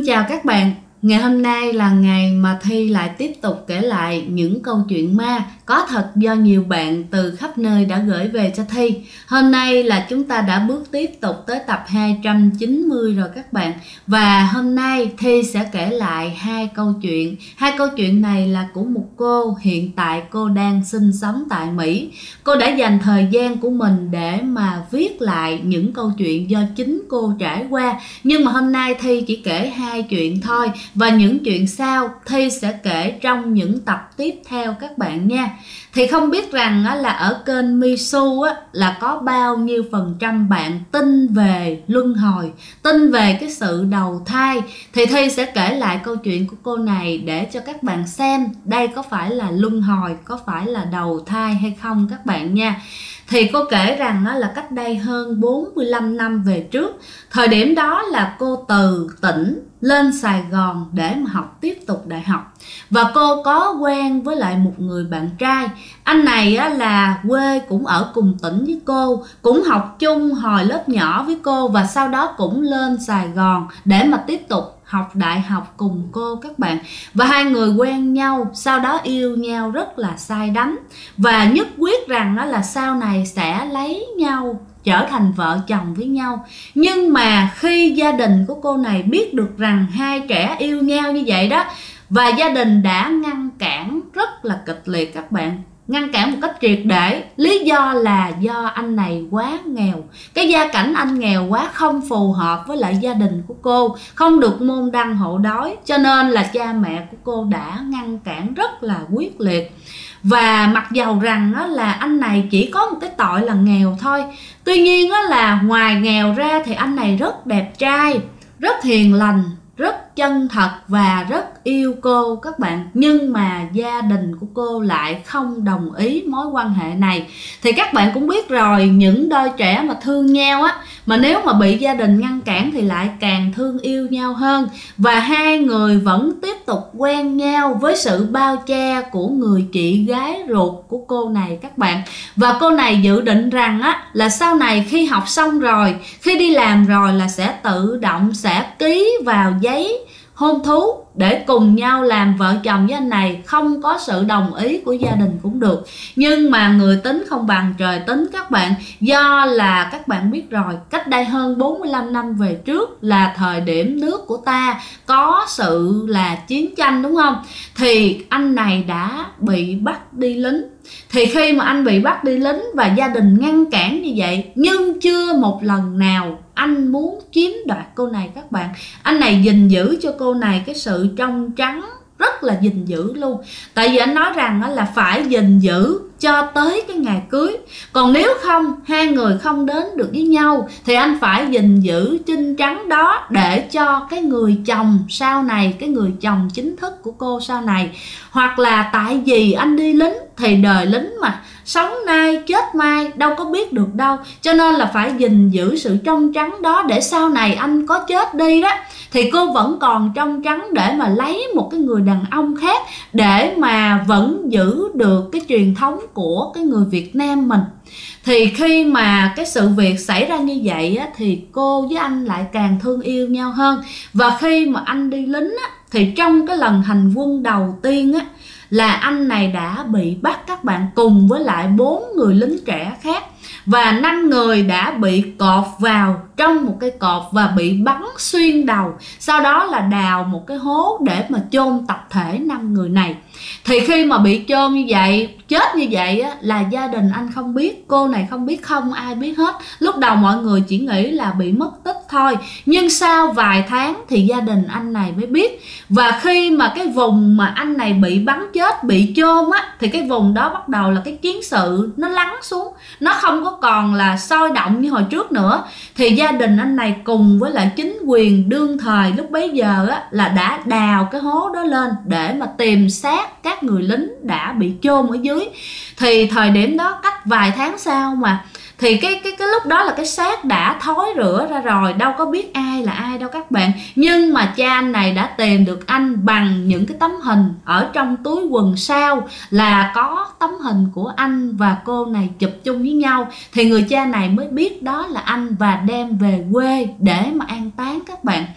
chào các bạn. Ngày hôm nay là ngày mà Thi lại tiếp tục kể lại những câu chuyện ma có thật do nhiều bạn từ khắp nơi đã gửi về cho Thi. Hôm nay là chúng ta đã bước tiếp tục tới tập 290 rồi các bạn. Và hôm nay Thi sẽ kể lại hai câu chuyện. Hai câu chuyện này là của một cô, hiện tại cô đang sinh sống tại Mỹ. Cô đã dành thời gian của mình để mà viết lại những câu chuyện do chính cô trải qua. Nhưng mà hôm nay Thi chỉ kể hai chuyện thôi. Và những chuyện sau Thi sẽ kể trong những tập tiếp theo các bạn nha. Thì không biết rằng là ở kênh Misu là có bao nhiêu % bạn tin về luân hồi, tin về cái sự đầu thai. Thì Thi sẽ kể lại câu chuyện của cô này để cho các bạn xem đây có phải là luân hồi, có phải là đầu thai hay không các bạn nha. Thì cô kể rằng là cách đây hơn 45 năm về trước, thời điểm đó là cô từ tỉnh lên Sài Gòn để mà học tiếp tục đại học. Và cô có quen với lại một người bạn trai. Anh này là quê cũng ở cùng tỉnh với cô, cũng học chung hồi lớp nhỏ với cô, và sau đó cũng lên Sài Gòn để mà tiếp tục học đại học cùng cô các bạn. Và hai người quen nhau, sau đó yêu nhau rất là say đắm, và nhất quyết rằng là sau này sẽ lấy nhau, trở thành vợ chồng với nhau. Nhưng mà khi gia đình của cô này biết được rằng hai trẻ yêu nhau như vậy đó, và gia đình đã ngăn cản rất là kịch liệt các bạn, ngăn cản một cách triệt để. Lý do là do anh này quá nghèo, cái gia cảnh anh nghèo quá, không phù hợp với lại gia đình của cô, không được môn đăng hộ đói, cho nên là cha mẹ của cô đã ngăn cản rất là quyết liệt. Và mặc dầu rằng là anh này chỉ có một cái tội là nghèo thôi, tuy nhiên là ngoài nghèo ra thì anh này rất đẹp trai, rất hiền lành, rất chân thật và rất yêu cô các bạn. Nhưng mà gia đình của cô lại không đồng ý mối quan hệ này. Thì các bạn cũng biết rồi, những đôi trẻ mà thương nhau mà nếu mà bị gia đình ngăn cản thì lại càng thương yêu nhau hơn. Và hai người vẫn tiếp tục quen nhau với sự bao che của người chị gái ruột của cô này các bạn. Và cô này dự định rằng là sau này khi học xong rồi, khi đi làm rồi là sẽ tự động sẽ ký vào giấy hôn thú để cùng nhau làm vợ chồng với anh này, không có sự đồng ý của gia đình cũng được. Nhưng mà người tính không bằng trời tính các bạn. Do là các bạn biết rồi, cách đây hơn 45 năm về trước là thời điểm nước của ta có sự là chiến tranh, đúng không? Thì anh này đã bị bắt đi lính. Thì khi mà anh bị bắt đi lính và gia đình ngăn cản như vậy, nhưng chưa một lần nào anh muốn chiếm đoạt cô này các bạn. Anh này gìn giữ cho cô này cái sự trong trắng, rất là gìn giữ luôn. Tại vì anh nói rằng là phải gìn giữ cho tới cái ngày cưới. Còn nếu không, hai người không đến được với nhau thì anh phải gìn giữ trinh trắng đó để cho cái người chồng sau này, cái người chồng chính thức của cô sau này. Hoặc là tại vì anh đi lính thì đời lính mà, sống nay chết mai đâu có biết được đâu, cho nên là phải gìn giữ sự trong trắng đó để sau này anh có chết đi đó thì cô vẫn còn trong trắng để mà lấy một cái người đàn ông khác, để mà vẫn giữ được cái truyền thống của cái người Việt Nam mình. Thì khi mà cái sự việc xảy ra như vậy thì cô với anh lại càng thương yêu nhau hơn. Và khi mà anh đi lính thì trong cái lần hành quân đầu tiên là anh này đã bị bắt các bạn, cùng với lại 4 người lính trẻ khác. Và 5 người đã bị cột vào trong một cái cột và bị bắn xuyên đầu. Sau đó là đào một cái hố để mà chôn tập thể 5 người này. Thì khi mà bị chôn như vậy, chết như vậy là gia đình anh không biết, cô này không biết, không ai biết hết. Lúc đầu mọi người chỉ nghĩ là bị mất tích thôi. Nhưng sau vài tháng thì gia đình anh này mới biết. Và khi mà cái vùng mà anh này bị bắn chết, bị chôn thì cái vùng đó bắt đầu là cái chiến sự nó lắng xuống, nó không có còn là sôi động như hồi trước nữa. Thì gia đình anh này cùng với lại chính quyền đương thời lúc bấy giờ là đã đào cái hố đó lên để mà tìm xác các người lính đã bị chôn ở dưới. Thì thời điểm đó cách vài tháng sau mà, thì cái lúc đó là cái xác đã thối rữa ra rồi, đâu có biết ai là ai đâu các bạn. Nhưng mà cha anh này đã tìm được anh bằng những cái tấm hình ở trong túi quần sau, là có tấm hình của anh và cô này chụp chung với nhau. Thì người cha này mới biết đó là anh và đem về quê để mà an táng các bạn.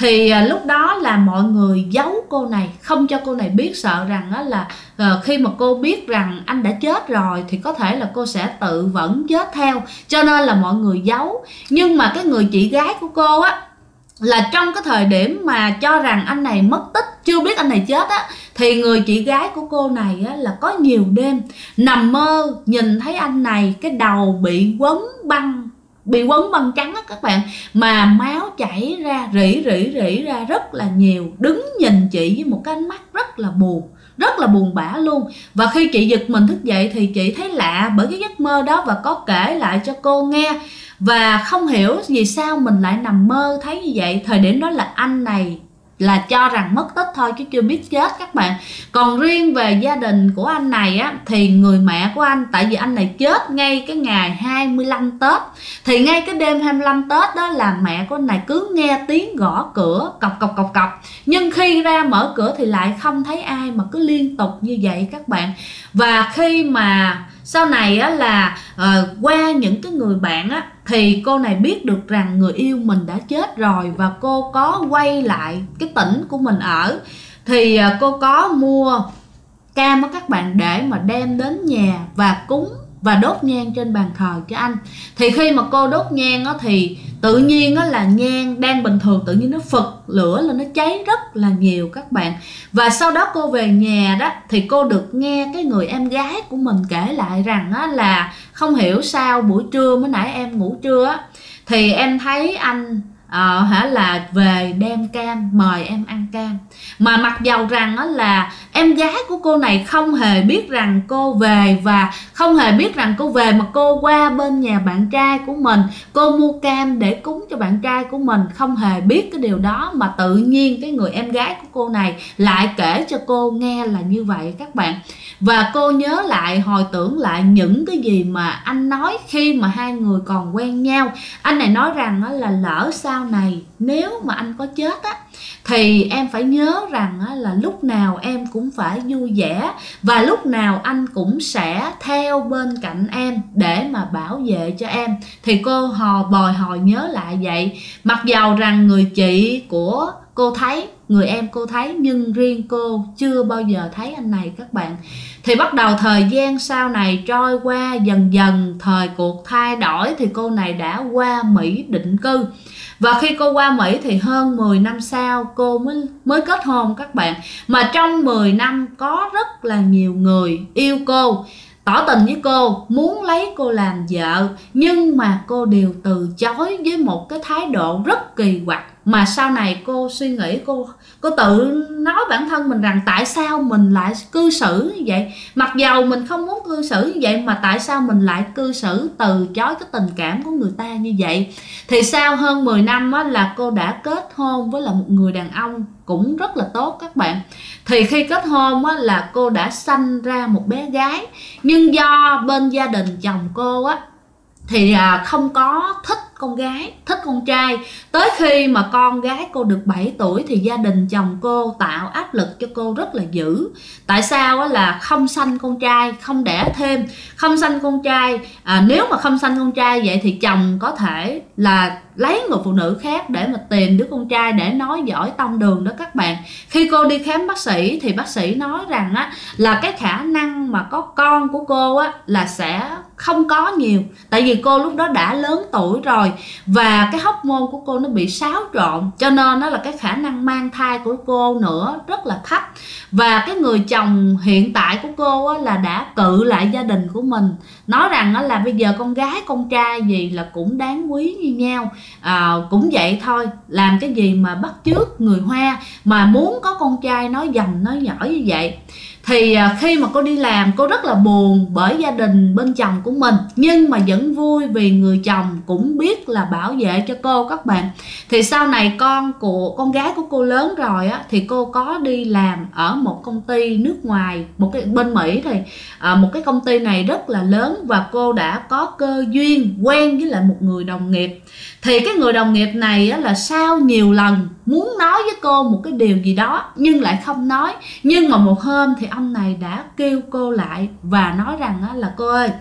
Thì lúc đó là mọi người giấu cô này, không cho cô này biết, sợ rằng là khi mà cô biết rằng anh đã chết rồi thì có thể là cô sẽ tự vẫn chết theo, cho nên là mọi người giấu. Nhưng mà cái người chị gái của cô á, là trong cái thời điểm mà cho rằng anh này mất tích, chưa biết anh này chết á, thì người chị gái của cô này á, là có nhiều đêm nằm mơ nhìn thấy anh này cái đầu bị quấn băng trắng á các bạn, mà máu chảy ra rỉ ra rất là nhiều, đứng nhìn chị với một cái ánh mắt rất là buồn bã luôn. Và khi chị giật mình thức dậy thì chị thấy lạ bởi cái giấc mơ đó và có kể lại cho cô nghe, và không hiểu vì sao mình lại nằm mơ thấy như vậy. Thời điểm đó là anh này là cho rằng mất tích thôi chứ chưa biết chết các bạn. Còn riêng về gia đình của anh này á, thì người mẹ của anh, tại vì anh này chết ngay cái ngày 25 Tết, thì ngay cái đêm 25 Tết đó là mẹ của anh này cứ nghe tiếng gõ cửa cọc. Nhưng khi ra mở cửa thì lại không thấy ai, mà cứ liên tục như vậy các bạn. Và khi mà sau này á, là qua những cái người bạn á, thì cô này biết được rằng người yêu mình đã chết rồi, và cô có quay lại cái tỉnh của mình ở. Thì cô có mua cam á các bạn, để mà đem đến nhà và cúng và đốt nhang trên bàn thờ cho anh. Thì khi mà cô đốt nhang á, thì tự nhiên á, là nhang đang bình thường tự nhiên nó phật lửa lên, nó cháy rất là nhiều các bạn. Và sau đó cô về nhà đó, thì cô được nghe cái người em gái của mình kể lại rằng á, là không hiểu sao buổi trưa, mới nãy em ngủ trưa á, thì em thấy anh là về đem cam mời em ăn cam. Mà mặc dầu rằng là em gái của cô này không hề biết rằng cô về, và không hề biết rằng cô về, mà cô qua bên nhà bạn trai của mình, cô mua cam để cúng cho bạn trai của mình, không hề biết cái điều đó. Mà tự nhiên cái người em gái của cô này lại kể cho cô nghe là như vậy các bạn. Và cô nhớ lại, hồi tưởng lại những cái gì mà anh nói khi mà hai người còn quen nhau. Anh này nói rằng là lỡ sau này nếu mà anh có chết á, thì em phải nhớ rằng là lúc nào em cũng phải vui vẻ, và lúc nào anh cũng sẽ theo bên cạnh em để mà bảo vệ cho em. Thì cô bồi hồi nhớ lại vậy. Mặc dầu rằng người chị của cô thấy, người em cô thấy, nhưng riêng cô chưa bao giờ thấy anh này các bạn. Thì bắt đầu thời gian sau này trôi qua, dần dần thời cuộc thay đổi, thì cô này đã qua Mỹ định cư. Và khi cô qua Mỹ thì hơn 10 năm sau cô mới kết hôn các bạn. Mà trong 10 năm có rất là nhiều người yêu cô, tỏ tình với cô, muốn lấy cô làm vợ, nhưng mà cô đều từ chối với một cái thái độ rất kỳ quặc. Mà sau này cô suy nghĩ, cô tự nói bản thân mình rằng tại sao mình lại cư xử như vậy, mặc dầu mình không muốn cư xử như vậy, mà tại sao mình lại cư xử từ chối cái tình cảm của người ta như vậy. Thì sau hơn 10 năm á, là cô đã kết hôn với là một người đàn ông cũng rất là tốt các bạn. Thì khi kết hôn á, là cô đã sanh ra một bé gái, nhưng do bên gia đình chồng cô á, thì không có thích con gái, thích con trai. Tới khi mà con gái cô được 7 tuổi thì gia đình chồng cô tạo áp lực cho cô rất là dữ. Tại sao là không sanh con trai, không đẻ thêm, không sanh con trai. Nếu mà không sanh con trai vậy thì chồng có thể là lấy người phụ nữ khác để mà tìm đứa con trai để nói giỏi tông đường đó các bạn. Khi cô đi khám bác sĩ thì bác sĩ nói rằng là cái khả năng mà có con của cô là sẽ không có nhiều. Tại vì cô lúc đó đã lớn tuổi rồi, và cái hormone của cô nó bị xáo trộn, cho nên là cái khả năng mang thai của cô nữa rất là thấp. Và cái người chồng hiện tại của cô là đã cự lại gia đình của mình, nói rằng là bây giờ con gái con trai gì là cũng đáng quý như nhau. Cũng vậy thôi, làm cái gì mà bắt chước người Hoa, mà muốn có con trai nói dòng nói nhỏ như vậy. Thì khi mà cô đi làm, cô rất là buồn bởi gia đình bên chồng của mình, nhưng mà vẫn vui vì người chồng cũng biết là bảo vệ cho cô các bạn. Thì sau này con gái của cô lớn rồi thì cô có đi làm ở một công ty nước ngoài, một cái bên Mỹ. Thì một cái công ty này rất là lớn, và cô đã có cơ duyên quen với lại một người đồng nghiệp. Thì cái người đồng nghiệp này là sau nhiều lần muốn nói với cô một cái điều gì đó nhưng lại không nói. Nhưng mà một hôm thì ông này đã kêu cô lại và nói rằng là cô ơi,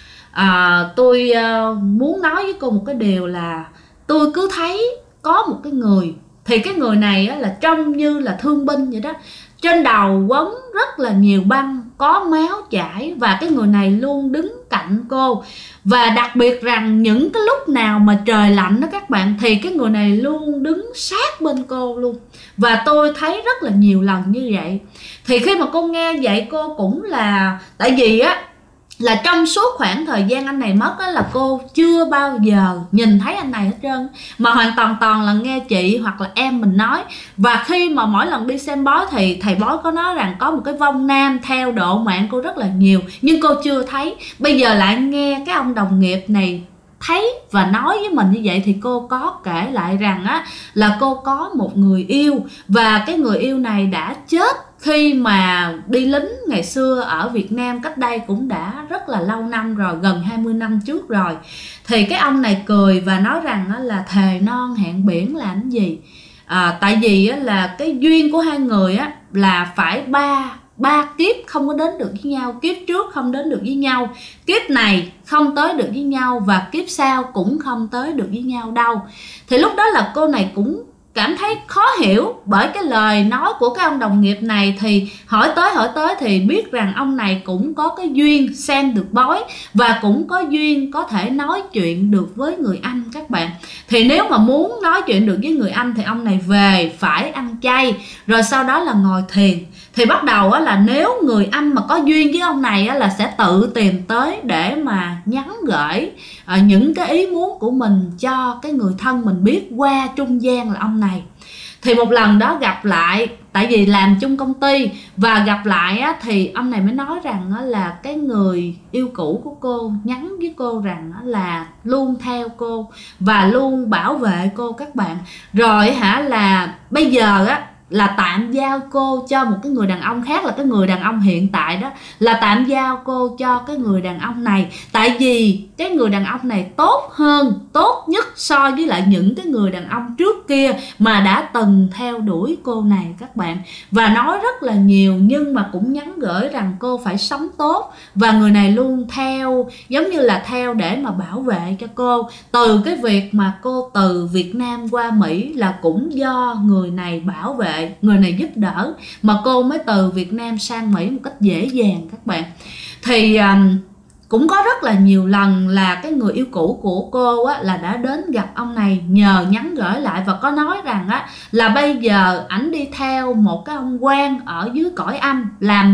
tôi muốn nói với cô một cái điều là tôi cứ thấy có một cái người thì cái người này á, là trông như là thương binh vậy đó. Trên đầu quấn rất là nhiều băng, có máu chảy, và cái người này luôn đứng cạnh cô. Và đặc biệt rằng những cái lúc nào mà trời lạnh đó các bạn, thì cái người này luôn đứng sát bên cô luôn. Và tôi thấy rất là nhiều lần như vậy. Thì khi mà cô nghe vậy, cô cũng là, tại vì á là trong suốt khoảng thời gian anh này mất á, là cô chưa bao giờ nhìn thấy anh này hết trơn, mà hoàn toàn là nghe chị hoặc là em mình nói. Và khi mà mỗi lần đi xem bói thì thầy bói có nói rằng có một cái vong nam theo độ mạng cô rất là nhiều, nhưng cô chưa thấy. Bây giờ lại nghe cái ông đồng nghiệp này thấy và nói với mình như vậy, thì cô có kể lại rằng á là cô có một người yêu, và cái người yêu này đã chết khi mà đi lính ngày xưa ở Việt Nam, cách đây cũng đã rất là lâu năm rồi, gần 20 năm trước rồi. Thì cái ông này cười và nói rằng là thề non hẹn biển là cái gì. Tại vì là cái duyên của hai người á là phải ba kiếp không có đến được với nhau, kiếp trước không đến được với nhau, kiếp này không tới được với nhau, và kiếp sau cũng không tới được với nhau đâu. Thì lúc đó là cô này cũng cảm thấy khó hiểu bởi cái lời nói của cái ông đồng nghiệp này. Thì hỏi tới thì biết rằng ông này cũng có cái duyên xem được bói, và cũng có duyên có thể nói chuyện được với người Anh các bạn. Thì nếu mà muốn nói chuyện được với người Anh thì ông này về phải ăn chay, rồi sau đó là ngồi thiền. Thì bắt đầu là nếu người Anh mà có duyên với ông này là sẽ tự tìm tới để mà nhắn gửi những cái ý muốn của mình cho cái người thân mình biết qua trung gian là ông này. Thì một lần đó gặp lại, tại vì làm chung công ty, và gặp lại thì ông này mới nói rằng là cái người yêu cũ của cô nhắn với cô rằng là luôn theo cô và luôn bảo vệ cô các bạn. Rồi là bây giờ là tạm giao cô cho một cái người đàn ông khác, là cái người đàn ông hiện tại đó, là tạm giao cô cho cái người đàn ông này. Tại vì cái người đàn ông này tốt hơn, tốt nhất so với lại những cái người đàn ông trước kia mà đã từng theo đuổi cô này các bạn. Và nói rất là nhiều, nhưng mà cũng nhắn gửi rằng cô phải sống tốt, và người này luôn theo, giống như là theo để mà bảo vệ cho cô. Từ cái việc mà cô từ Việt Nam qua Mỹ là cũng do người này bảo vệ, người này giúp đỡ, mà cô mới từ Việt Nam sang Mỹ một cách dễ dàng các bạn. Thì cũng có rất là nhiều lần là cái người yêu cũ của cô là đã đến gặp ông này nhờ nhắn gửi lại, và có nói rằng là bây giờ ảnh đi theo một cái ông quan ở dưới cõi âm,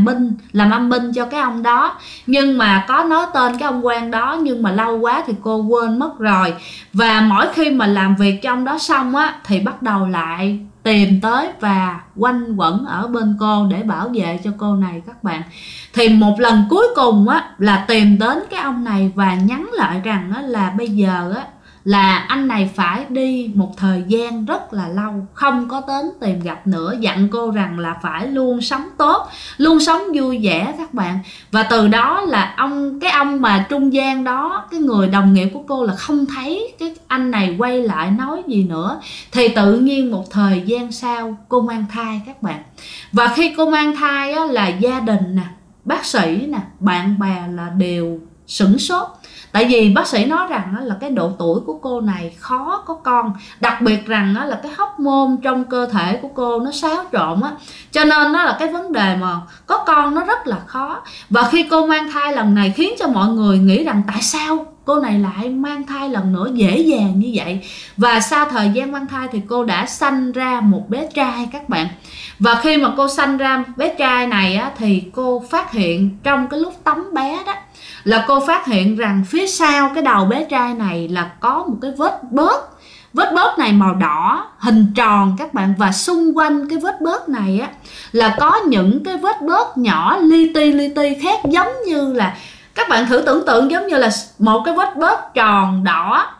làm âm binh cho cái ông đó. Nhưng mà có nói tên cái ông quan đó, nhưng mà lâu quá thì cô quên mất rồi. Và mỗi khi mà làm việc cho ông đó xong thì bắt đầu lại tìm tới và quanh quẩn ở bên cô để bảo vệ cho cô này các bạn. Thì một lần cuối cùng là tìm đến cái ông này và nhắn lại rằng là bây giờ là anh này phải đi một thời gian rất là lâu, không có đến tìm gặp nữa. Dặn cô rằng là phải luôn sống tốt, luôn sống vui vẻ các bạn. Và từ đó là cái ông mà trung gian đó, cái người đồng nghiệp của cô, là không thấy cái anh này quay lại nói gì nữa. Thì tự nhiên một thời gian sau cô mang thai các bạn. Và khi cô mang thai là gia đình nè, bác sĩ nè, bạn bè là đều sửng sốt. Tại vì bác sĩ nói rằng là cái độ tuổi của cô này khó có con, đặc biệt rằng là cái hormone trong cơ thể của cô nó xáo trộn cho nên nó là cái vấn đề mà có con nó rất là khó. Và khi cô mang thai lần này khiến cho mọi người nghĩ rằng tại sao cô này lại mang thai lần nữa dễ dàng như vậy. Và sau thời gian mang thai thì cô đã sanh ra một bé trai các bạn. Và khi mà cô sanh ra bé trai này thì cô phát hiện trong cái lúc tắm bé đó, là cô phát hiện rằng phía sau cái đầu bé trai này là có một cái vết bớt. Vết bớt này màu đỏ, hình tròn các bạn. Và xung quanh cái vết bớt này là có những cái vết bớt nhỏ li ti khác, giống như là, các bạn thử tưởng tượng giống như là một cái vết bớt tròn đỏ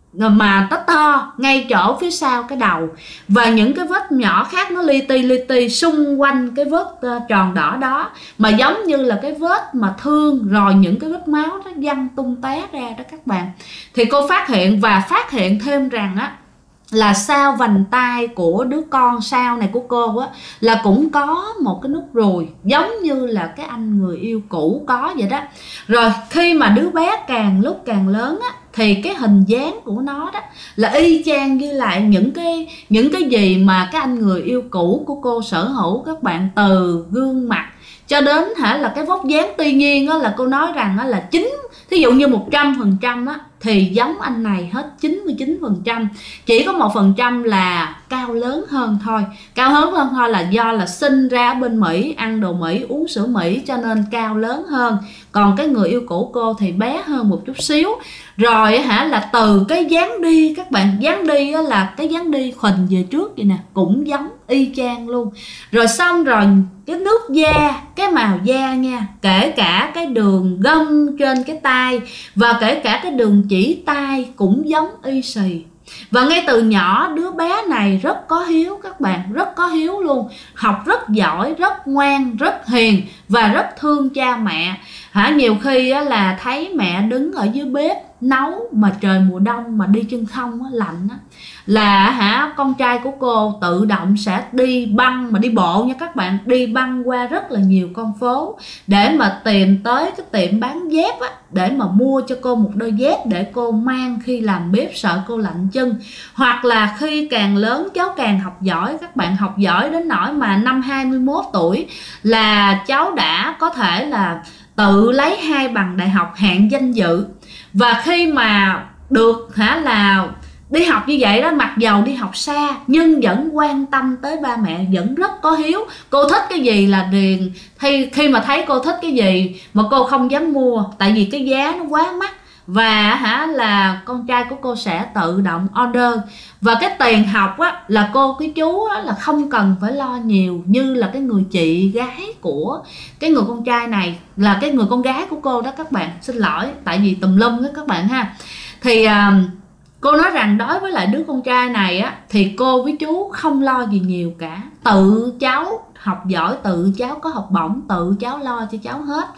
mà nó to ngay chỗ phía sau cái đầu. Và những cái vết nhỏ khác nó li ti xung quanh cái vết tròn đỏ đó, mà giống như là cái vết mà thương, rồi những cái vết máu nó văng tung té ra đó các bạn. Thì cô phát hiện, và phát hiện thêm rằng là sau vành tay của đứa con sau này của cô á, là cũng có một cái nút ruồi giống như là cái anh người yêu cũ có vậy đó. Rồi khi mà đứa bé càng lúc càng lớn á, thì cái hình dáng của nó đó là y chang như lại những cái gì mà cái anh người yêu cũ của cô sở hữu các bạn, từ gương mặt cho đến là cái vóc dáng. Tuy nhiên á, là cô nói rằng á, là thí dụ như 100% á, thì giống anh này hết 99%, chỉ có 1% là cao lớn hơn thôi. Cao hơn thôi là do là sinh ra ở bên Mỹ, ăn đồ Mỹ, uống sữa Mỹ cho nên cao lớn hơn. Còn cái người yêu cũ cô thì bé hơn một chút xíu. Rồi là từ cái dáng đi các bạn, dáng đi là cái dáng đi khuỳnh về trước vậy nè, cũng giống y chang luôn. Rồi xong rồi cái nước da, cái màu da nha, kể cả cái đường gân trên cái tay và kể cả cái đường chỉ tay cũng giống y xì. Và ngay từ nhỏ đứa bé này rất có hiếu các bạn, rất có hiếu luôn, học rất giỏi, rất ngoan, rất hiền và rất thương cha mẹ. Nhiều khi là thấy mẹ đứng ở dưới bếp nấu mà trời mùa đông mà đi chân không lạnh là con trai của cô tự động sẽ đi băng, mà đi bộ nha các bạn, đi băng qua rất là nhiều con phố để mà tìm tới cái tiệm bán dép để mà mua cho cô một đôi dép để cô mang khi làm bếp, sợ cô lạnh chân. Hoặc là khi càng lớn cháu càng học giỏi các bạn, học giỏi đến nỗi mà năm 21 tuổi là cháu đã có thể là tự lấy 2 bằng đại học hạng danh dự. Và khi mà được là đi học như vậy đó, mặc dầu đi học xa nhưng vẫn quan tâm tới ba mẹ, vẫn rất có hiếu. Cô thích cái gì là liền, khi mà thấy cô thích cái gì mà cô không dám mua tại vì cái giá nó quá mắc, và là con trai của cô sẽ tự động order. Và cái tiền học là cô cái chú là không cần phải lo nhiều như là cái người chị gái của cái người con trai này, là cái người con gái của cô đó các bạn, xin lỗi tại vì tùm lum đó các bạn ha. Thì cô nói rằng đối với lại đứa con trai này thì cô với chú không lo gì nhiều cả, tự cháu học giỏi, tự cháu có học bổng, tự cháu lo cho cháu hết.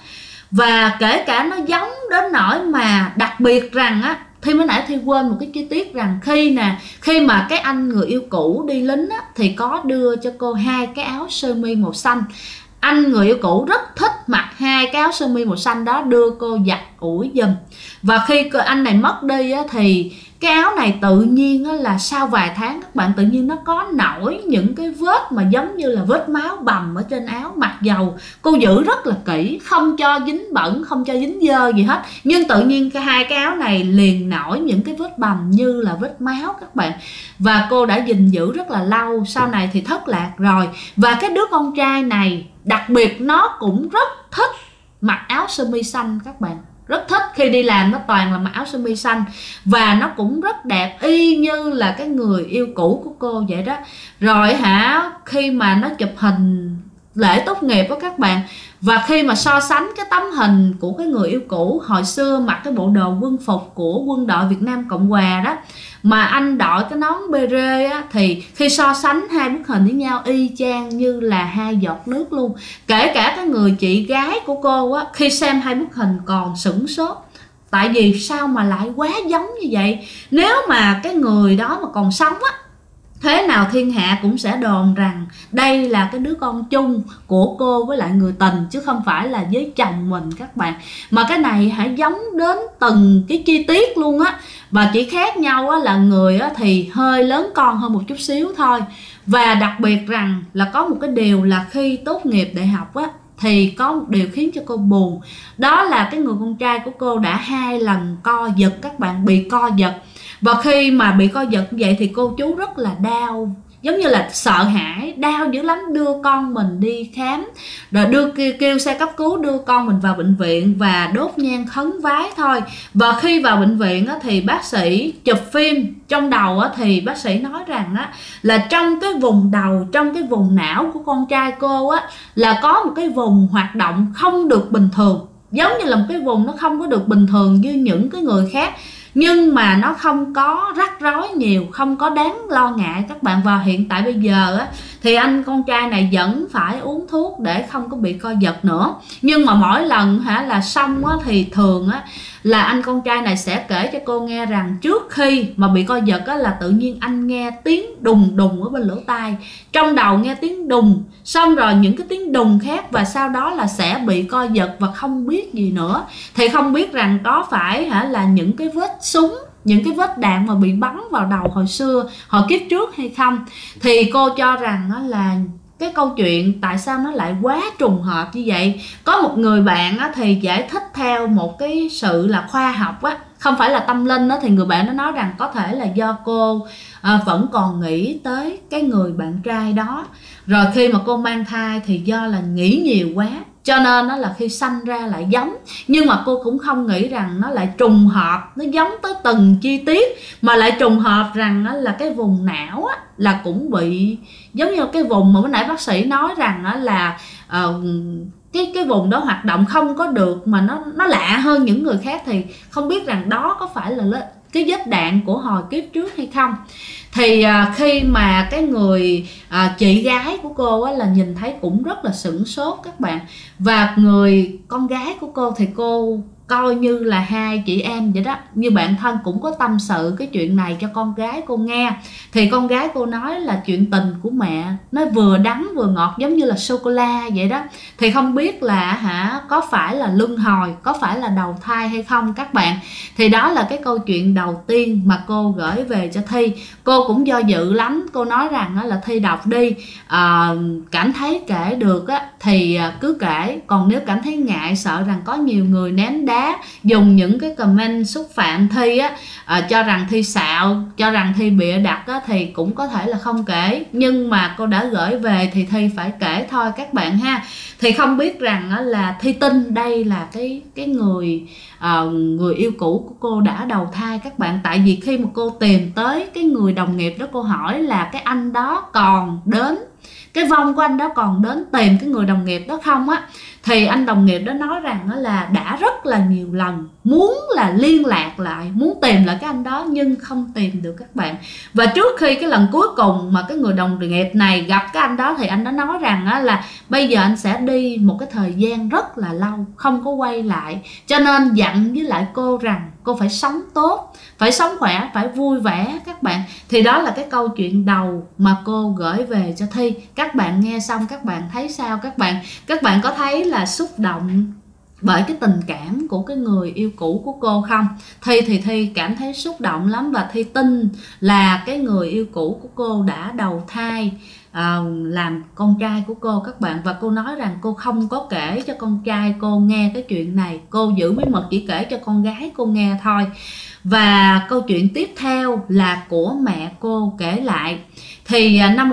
Và kể cả nó giống đến nỗi mà đặc biệt rằng Thi mới nãy Thi quên một cái chi tiết rằng khi mà cái anh người yêu cũ đi lính thì có đưa cho cô 2 cái áo sơ mi màu xanh. Anh người yêu cũ rất thích mặc 2 cái áo sơ mi màu xanh đó, đưa cô giặt ủi giùm. Và khi anh này mất đi thì cái áo này tự nhiên là sau vài tháng các bạn, tự nhiên nó có nổi những cái vết mà giống như là vết máu bầm ở trên áo. Mặc dầu cô giữ rất là kỹ, không cho dính bẩn, không cho dính dơ gì hết, nhưng tự nhiên 2 cái áo này liền nổi những cái vết bầm như là vết máu các bạn. Và cô đã gìn giữ rất là lâu, sau này thì thất lạc rồi. Và cái đứa con trai này đặc biệt nó cũng rất thích mặc áo sơ mi xanh các bạn, rất thích. Khi đi làm nó toàn là mặc áo sơ mi xanh và nó cũng rất đẹp y như là cái người yêu cũ của cô vậy đó. Rồi khi mà nó chụp hình lễ tốt nghiệp đó các bạn, và khi mà so sánh cái tấm hình của cái người yêu cũ hồi xưa mặc cái bộ đồ quân phục của quân đội Việt Nam Cộng Hòa đó, mà anh đội cái nón bê rê thì khi so sánh 2 bức hình với nhau y chang như là 2 giọt nước luôn. Kể cả cái người chị gái của cô khi xem 2 bức hình còn sửng sốt, tại vì sao mà lại quá giống như vậy. Nếu mà cái người đó mà còn sống thế nào thiên hạ cũng sẽ đồn rằng đây là cái đứa con chung của cô với lại người tình, chứ không phải là với chồng mình các bạn. Mà cái này giống đến từng cái chi tiết luôn và chỉ khác nhau là người thì hơi lớn con hơn một chút xíu thôi. Và đặc biệt rằng là có một cái điều là khi tốt nghiệp đại học thì có một điều khiến cho cô buồn, đó là cái người con trai của cô đã 2 lần co giật các bạn, bị co giật. Và khi mà bị co giật như vậy thì cô chú rất là đau, giống như là sợ hãi, đau dữ lắm, đưa con mình đi khám, rồi kêu xe cấp cứu đưa con mình vào bệnh viện và đốt nhang khấn vái thôi. Và khi vào bệnh viện thì bác sĩ chụp phim trong đầu thì bác sĩ nói rằng là trong cái vùng đầu, trong cái vùng não của con trai cô là có một cái vùng hoạt động không được bình thường, giống như là một cái vùng nó không có được bình thường như những cái người khác, nhưng mà nó không có rắc rối nhiều, không có đáng lo ngại các bạn. Và hiện tại bây giờ thì anh con trai này vẫn phải uống thuốc để không có bị co giật nữa. Nhưng mà mỗi lần là xong thì thường là anh con trai này sẽ kể cho cô nghe rằng trước khi mà bị co giật là tự nhiên anh nghe tiếng đùng đùng ở bên lỗ tai, trong đầu nghe tiếng đùng, xong rồi những cái tiếng đùng khác, và sau đó là sẽ bị co giật và không biết gì nữa. Thì không biết rằng có phải là những cái vết súng, những cái vết đạn mà bị bắn vào đầu hồi xưa, hồi kiếp trước hay không. Thì cô cho rằng là cái câu chuyện tại sao nó lại quá trùng hợp như vậy. Có một người bạn thì giải thích theo một cái sự là khoa học không phải là tâm linh thì người bạn nó nói rằng có thể là do cô vẫn còn nghĩ tới cái người bạn trai đó, rồi khi mà cô mang thai thì do là nghĩ nhiều quá cho nên nó là khi sanh ra lại giống. Nhưng mà cô cũng không nghĩ rằng nó lại trùng hợp, nó giống tới từng chi tiết, mà lại trùng hợp rằng là cái vùng não là cũng bị giống như cái vùng mà bữa nãy bác sĩ nói rằng là cái vùng đó hoạt động không có được, mà nó lạ hơn những người khác. Thì không biết rằng đó có phải là cái vết đạn của hồi kiếp trước hay không. Thì khi mà cái người chị gái của cô là nhìn thấy cũng rất là sửng sốt các bạn. Và người con gái của cô thì cô coi như là hai chị em vậy đó, như bạn thân, cũng có tâm sự cái chuyện này cho con gái cô nghe. Thì con gái cô nói là chuyện tình của mẹ nó vừa đắng vừa ngọt giống như là sô-cô-la vậy đó. Thì không biết là có phải là luân hồi, có phải là đầu thai hay không các bạn. Thì đó là cái câu chuyện đầu tiên mà cô gửi về cho Thi. Cô cũng do dự lắm, cô nói rằng là Thi đọc đi, cảm thấy kể được thì cứ kể, còn nếu cảm thấy ngại, sợ rằng có nhiều người ném đá, dùng những cái comment xúc phạm Thi cho rằng Thi xạo, cho rằng Thi bịa đặt thì cũng có thể là không kể. Nhưng mà cô đã gửi về thì Thi phải kể thôi các bạn ha. Thì không biết rằng là Thi tin đây là cái người yêu cũ của cô đã đầu thai các bạn. Tại vì khi mà cô tìm tới cái người đồng nghiệp đó, cô hỏi là cái anh đó còn đến, cái vong của anh đó còn đến tìm cái người đồng nghiệp đó không thì anh đồng nghiệp đó nói rằng là đã rất là nhiều lần muốn là liên lạc lại, muốn tìm lại cái anh đó nhưng không tìm được các bạn. Và trước khi cái lần cuối cùng mà cái người đồng nghiệp này gặp cái anh đó thì anh đó nói rằng là bây giờ anh sẽ đi một cái thời gian rất là lâu, không có quay lại. Cho nên dặn với lại cô rằng cô phải sống tốt, phải sống khỏe, phải vui vẻ các bạn. Thì đó là cái câu chuyện đầu mà cô gửi về cho Thi. Các bạn nghe xong các bạn thấy sao các bạn? Các bạn có thấy là xúc động bởi cái tình cảm của cái người yêu cũ của cô không? Thi thì Thi cảm thấy xúc động lắm, và Thi tin là cái người yêu cũ của cô đã đầu thai làm con trai của cô các bạn. Và cô nói rằng cô không có kể cho con trai cô nghe cái chuyện này, cô giữ bí mật, chỉ kể cho con gái cô nghe thôi. Và câu chuyện tiếp theo là của mẹ cô kể lại. Thì năm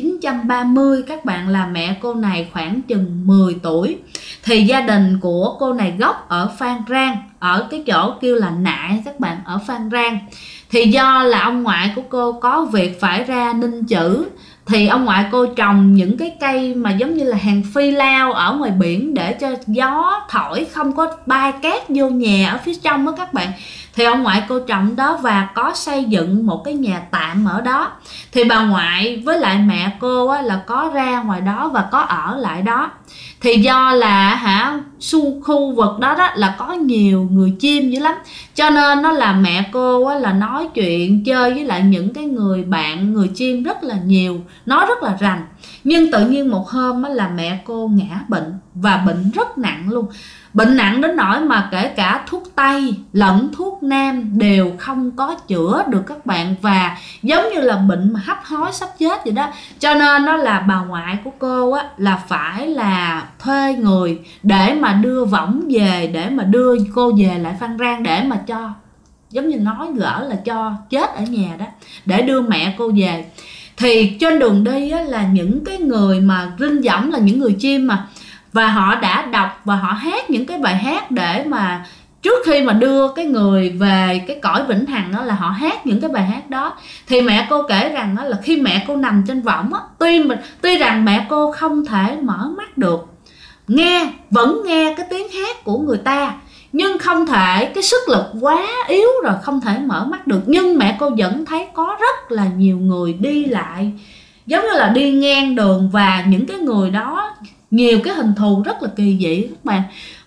1930 các bạn, là mẹ cô này khoảng chừng 10 tuổi. Thì gia đình của cô này gốc ở Phan Rang, ở cái chỗ kêu là Nại các bạn, ở Phan Rang. Thì do là ông ngoại của cô có việc phải ra Ninh Chữ, thì ông ngoại cô trồng những cái cây mà giống như là hàng phi lao ở ngoài biển để cho gió thổi không có bay cát vô nhà ở phía trong đó các bạn. Thì ông ngoại cô trồng đó và có xây dựng một cái nhà tạm ở đó. Thì bà ngoại với lại mẹ cô là có ra ngoài đó và có ở lại đó. Thì do là khu vực đó là có nhiều người chim dữ lắm, cho nên nó là mẹ cô là nói chuyện chơi với lại những cái người bạn người chim rất là nhiều, nói rất là rành. Nhưng tự nhiên một hôm là mẹ cô ngã bệnh, và bệnh rất nặng luôn. Bệnh nặng đến nỗi mà kể cả thuốc Tây lẫn thuốc Nam đều không có chữa được các bạn. Và giống như là bệnh mà hấp hối sắp chết vậy đó. Cho nên nó là bà ngoại của cô là phải là thuê người để mà đưa võng về, để mà đưa cô về lại Phan Rang, để mà cho, giống như nói gỡ là cho chết ở nhà đó, để đưa mẹ cô về. Thì trên đường đi là những cái người mà rinh võng là những người chim mà, và họ đã đọc và họ hát những cái bài hát để mà trước khi mà đưa cái người về cái cõi vĩnh hằng đó, là họ hát những cái bài hát đó. Thì mẹ cô kể rằng là khi mẹ cô nằm trên võng tuy rằng mẹ cô không thể mở mắt được, vẫn nghe cái tiếng hát của người ta, nhưng không thể, cái sức lực quá yếu rồi, không thể mở mắt được. Nhưng mẹ cô vẫn thấy có rất là nhiều người đi lại giống như là đi ngang đường, và những cái người đó nhiều cái hình thù rất là kỳ dị các bạn.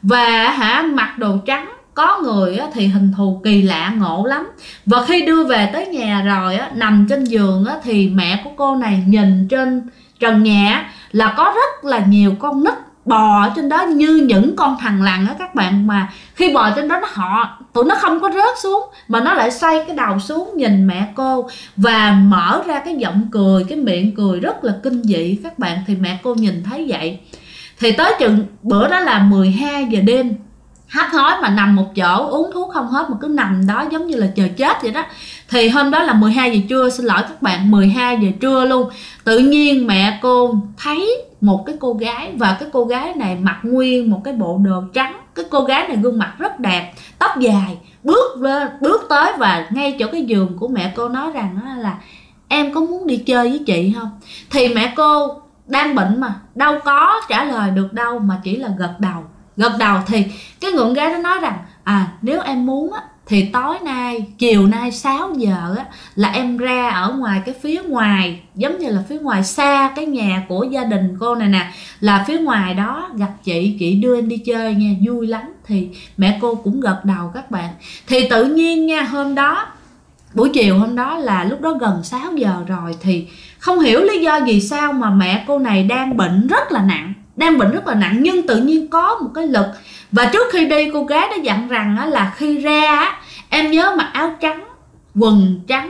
Và mặc đồ trắng, có người thì hình thù kỳ lạ ngộ lắm. Và khi đưa về tới nhà rồi nằm trên giường thì mẹ của cô này nhìn trên trần nhà là có rất là nhiều con nít bò ở trên đó như những con thằn lằn các bạn. Mà khi bò trên đó tụi nó không có rớt xuống mà nó lại xoay cái đầu xuống nhìn mẹ cô và mở ra cái giọng cười, cái miệng cười rất là kinh dị các bạn. Thì mẹ cô nhìn thấy vậy thì tới chừng bữa đó là 12 giờ đêm, hắt hối mà nằm một chỗ, uống thuốc không hết mà cứ nằm đó giống như là chờ chết vậy đó. Thì hôm đó là 12 giờ trưa, xin lỗi các bạn, 12 giờ trưa luôn. Tự nhiên mẹ cô thấy một cái cô gái, và cái cô gái này mặc nguyên một cái bộ đồ trắng. Cái cô gái này gương mặt rất đẹp, tóc dài, bước tới và ngay chỗ cái giường của mẹ cô nói rằng là em có muốn đi chơi với chị không? Thì mẹ cô đang bệnh mà đâu có trả lời được đâu, mà chỉ là gật đầu. Thì cái người gái đó nói rằng nếu em muốn thì tối nay, chiều nay 6 giờ là em ra ở ngoài cái phía ngoài, giống như là phía ngoài xa cái nhà của gia đình cô này nè, là phía ngoài đó gặp chị đưa em đi chơi nha, vui lắm. Thì mẹ cô cũng gật đầu các bạn. Thì tự nhiên nha, hôm đó buổi chiều hôm đó là lúc đó gần 6 giờ rồi, thì không hiểu lý do gì sao mà mẹ cô này đang bệnh rất là nặng, nhưng tự nhiên có một cái lực. Và trước khi đi, cô gái đã dặn rằng là khi ra em nhớ mặc áo trắng, quần trắng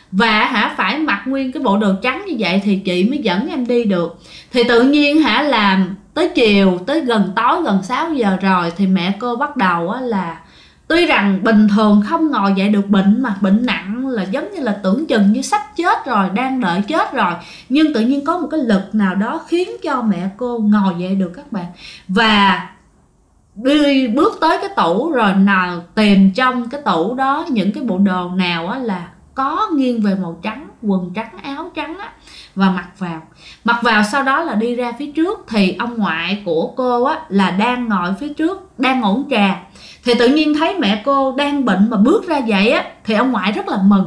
và phải mặc nguyên cái bộ đồ trắng như vậy thì chị mới dẫn em đi được. Thì tự nhiên làm tới chiều, tới gần tối, gần 6 giờ rồi thì mẹ cô bắt đầu là tuy rằng bình thường không ngồi dậy được, bệnh nặng là giống như là tưởng chừng như sắp chết rồi, đang đợi chết rồi, nhưng tự nhiên có một cái lực nào đó khiến cho mẹ cô ngồi dậy được các bạn. Và đi bước tới cái tủ rồi nào tìm trong cái tủ đó những cái bộ đồ nào là có nghiêng về màu trắng, quần trắng, áo trắng và mặc vào. Sau đó là đi ra phía trước thì ông ngoại của cô là đang ngồi phía trước, đang ngủ trà. Thì tự nhiên thấy mẹ cô đang bệnh mà bước ra vậy thì ông ngoại rất là mừng.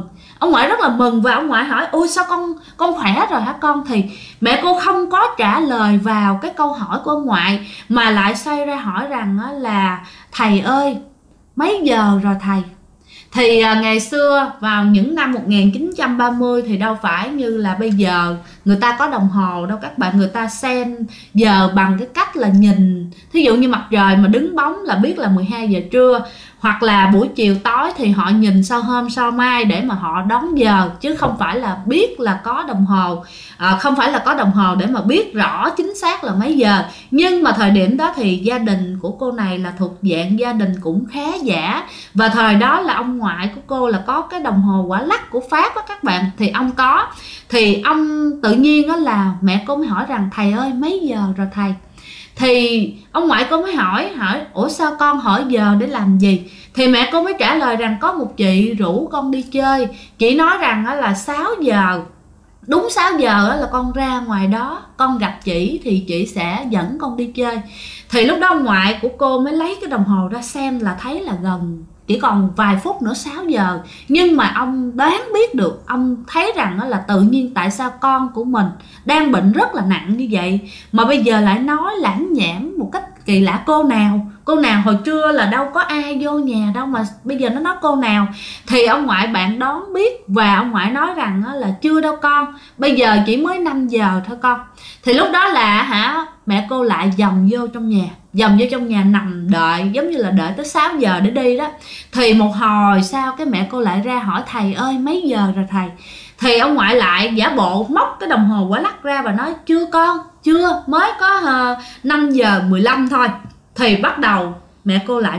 Và ông ngoại hỏi: ôi sao con khỏe rồi hả con? Thì mẹ cô không có trả lời vào cái câu hỏi của ông ngoại, mà lại xoay ra hỏi rằng là thầy ơi, mấy giờ rồi thầy? Thì ngày xưa vào những năm 1930 thì đâu phải như là bây giờ người ta có đồng hồ đâu các bạn. Người ta xem giờ bằng cái cách là nhìn, thí dụ như mặt trời mà đứng bóng là biết là 12 giờ trưa, hoặc là buổi chiều tối thì họ nhìn sau hôm sau mai để mà họ đón giờ, chứ không phải là biết là có đồng hồ, không phải là có đồng hồ để mà biết rõ chính xác là mấy giờ. Nhưng mà thời điểm đó thì gia đình của cô này là thuộc dạng gia đình cũng khá giả, và thời đó là ông ngoại của cô là có cái đồng hồ quả lắc của Pháp các bạn, thì ông có. Thì ông tự nhiên là mẹ cô mới hỏi rằng thầy ơi mấy giờ rồi thầy? Thì ông ngoại cô mới hỏi ủa sao con hỏi giờ để làm gì? Thì mẹ cô mới trả lời rằng có một chị rủ con đi chơi. Chị nói rằng là 6 giờ, đúng 6 giờ là con ra ngoài đó, con gặp chị thì chị sẽ dẫn con đi chơi. Thì lúc đó ông ngoại của cô mới lấy cái đồng hồ ra xem, là thấy là gần chỉ còn vài phút nữa 6 giờ. Nhưng mà ông đoán biết được, ông thấy rằng là tự nhiên tại sao con của mình đang bệnh rất là nặng như vậy mà bây giờ lại nói lãng nhảm một cách kỳ lạ. Cô nào hồi trưa là đâu có ai vô nhà đâu mà bây giờ nó nói cô nào. Thì ông ngoại bạn đoán biết, và ông ngoại nói rằng là chưa đâu con, bây giờ chỉ mới 5 giờ thôi con. Thì lúc đó là mẹ cô lại dòng vô trong nhà nằm đợi, giống như là đợi tới 6 giờ để đi đó. Thì một hồi sau cái mẹ cô lại ra hỏi thầy ơi mấy giờ rồi thầy? Thì ông ngoại lại giả bộ móc cái đồng hồ quả lắc ra và nói chưa con, chưa, mới có 5 giờ 15 thôi. Thì bắt đầu mẹ cô lại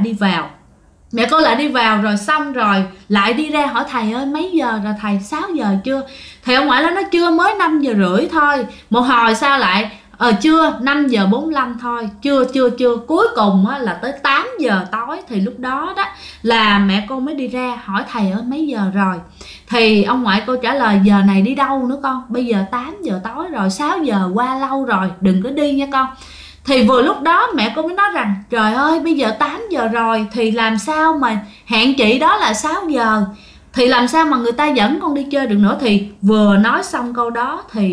đi vào rồi xong rồi lại đi ra hỏi thầy ơi mấy giờ rồi thầy, 6 giờ chưa? Thì ông ngoại nói chưa, mới 5 giờ rưỡi thôi. Một hồi sau lại chưa, 5 giờ 45 thôi, chưa. Cuối cùng là tới 8 giờ tối. Thì lúc đó là mẹ cô mới đi ra hỏi thầy ơi mấy giờ rồi? Thì ông ngoại cô trả lời giờ này đi đâu nữa con, bây giờ 8 giờ tối rồi, 6 giờ qua lâu rồi, đừng có đi nha con. Thì vừa lúc đó mẹ cô mới nói rằng trời ơi bây giờ 8 giờ rồi thì làm sao mà hẹn chị đó là 6 giờ, thì làm sao mà người ta dẫn con đi chơi được nữa. Thì vừa nói xong câu đó thì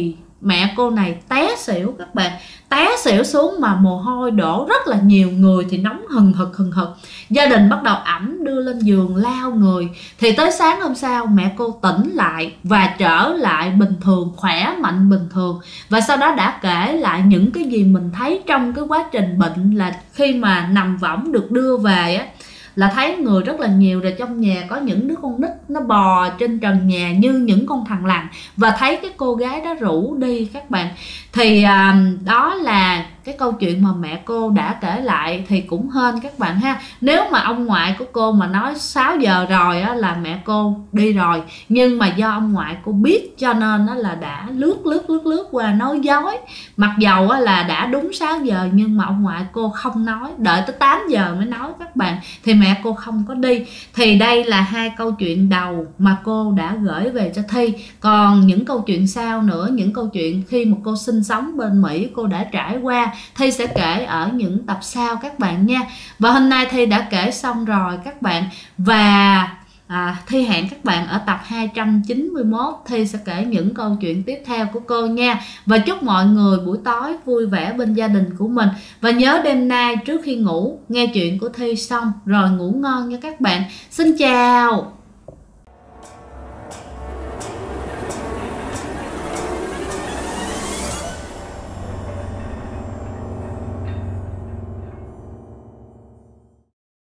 mẹ cô này té xỉu các bạn, té xỉu xuống mà mồ hôi đổ rất là nhiều, người thì nóng hừng hực. Gia đình bắt đầu ẵm đưa lên giường lao người. Thì tới sáng hôm sau mẹ cô tỉnh lại và trở lại bình thường, khỏe mạnh bình thường. Và sau đó đã kể lại những cái gì mình thấy trong cái quá trình bệnh, là khi mà nằm võng được đưa về á, là thấy người rất là nhiều, rồi trong nhà có những đứa con nít nó bò trên trần nhà như những con thằn lằn, và thấy cái cô gái đó rủ đi các bạn. Thì đó là cái câu chuyện mà mẹ cô đã kể lại. Thì cũng hên các bạn ha, nếu mà ông ngoại của cô mà nói 6 giờ rồi á, là mẹ cô đi rồi, nhưng mà do ông ngoại cô biết cho nên á, là đã lướt qua nói dối. Mặc dầu á, là đã đúng 6 giờ nhưng mà ông ngoại cô không nói, đợi tới 8 giờ mới nói các bạn. Thì mẹ cô không có đi. Thì đây là hai câu chuyện đầu mà cô đã gửi về cho Thi. Còn những câu chuyện sau nữa, những câu chuyện khi mà cô sinh sống bên Mỹ cô đã trải qua, Thi sẽ kể ở những tập sau các bạn nha. Và hôm nay Thi đã kể xong rồi các bạn. Và Thi hẹn các bạn ở tập 291, Thi sẽ kể những câu chuyện tiếp theo của cô nha. Và chúc mọi người buổi tối vui vẻ bên gia đình của mình. Và nhớ đêm nay trước khi ngủ nghe chuyện của Thi xong rồi ngủ ngon nha các bạn. Xin chào.